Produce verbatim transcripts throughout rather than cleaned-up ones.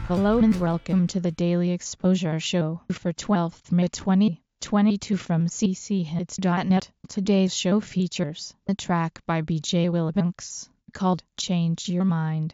Hello and welcome to the Daily Exposure Show for twelfth of May twenty twenty-two from c c hits dot net. Today's show features a track by B J Wilbanks called Change Your Mind.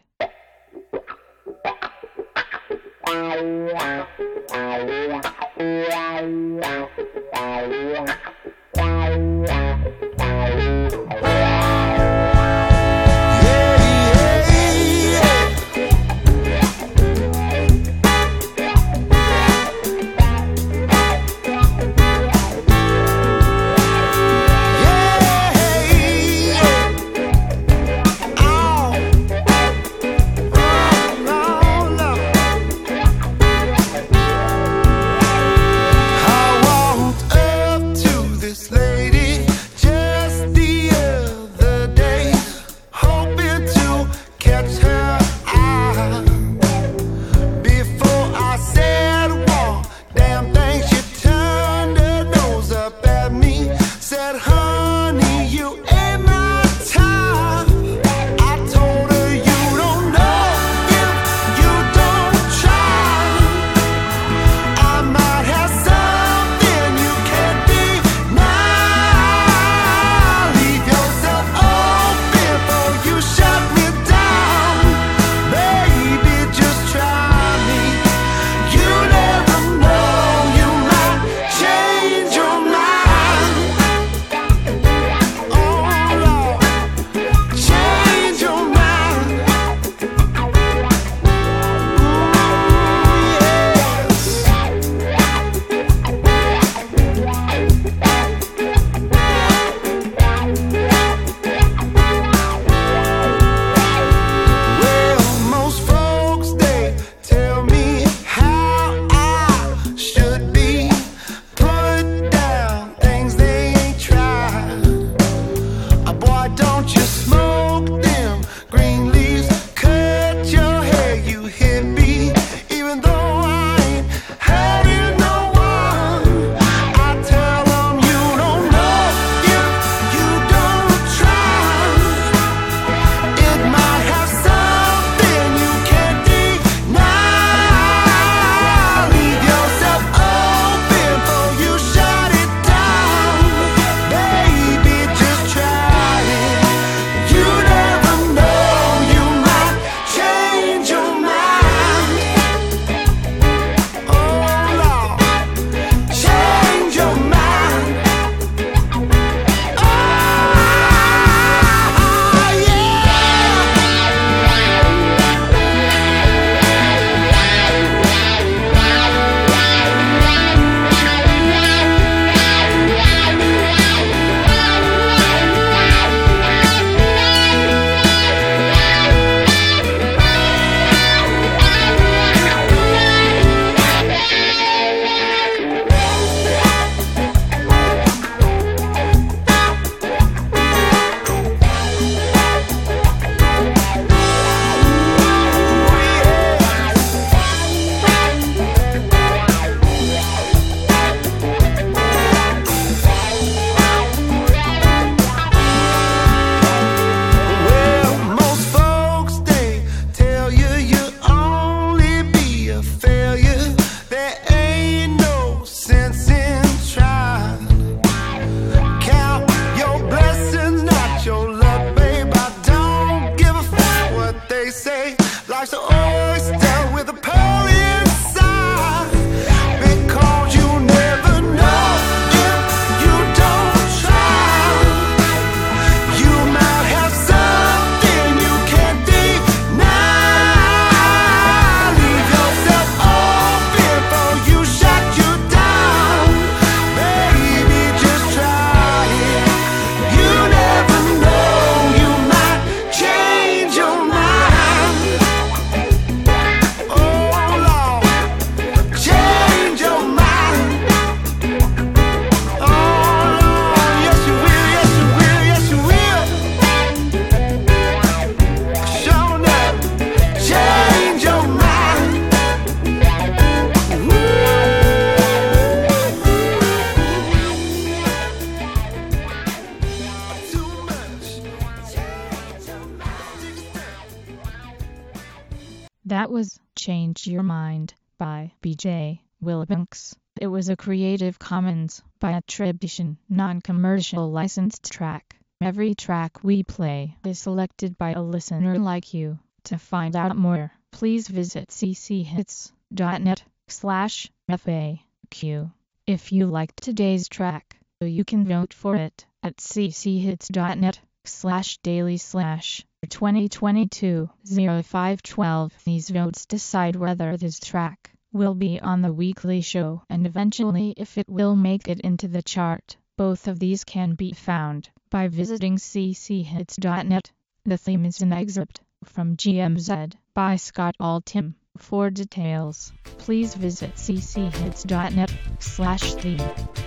That was Change Your Mind by B J Wilbanks. It was a Creative Commons by attribution, non-commercial licensed track. Every track we play is selected by a listener like you. To find out more, please visit cchits.net slash FAQ. If you liked today's track, you can vote for it at cchits.net slash daily slash twenty twenty-two oh five twelve. These votes decide whether this track will be on the weekly show and eventually if it will make it into the chart. Both of these can be found by visiting cchits.net. The theme is an excerpt from G M Z by Scott Altham. For details, please visit cchits.net slash theme.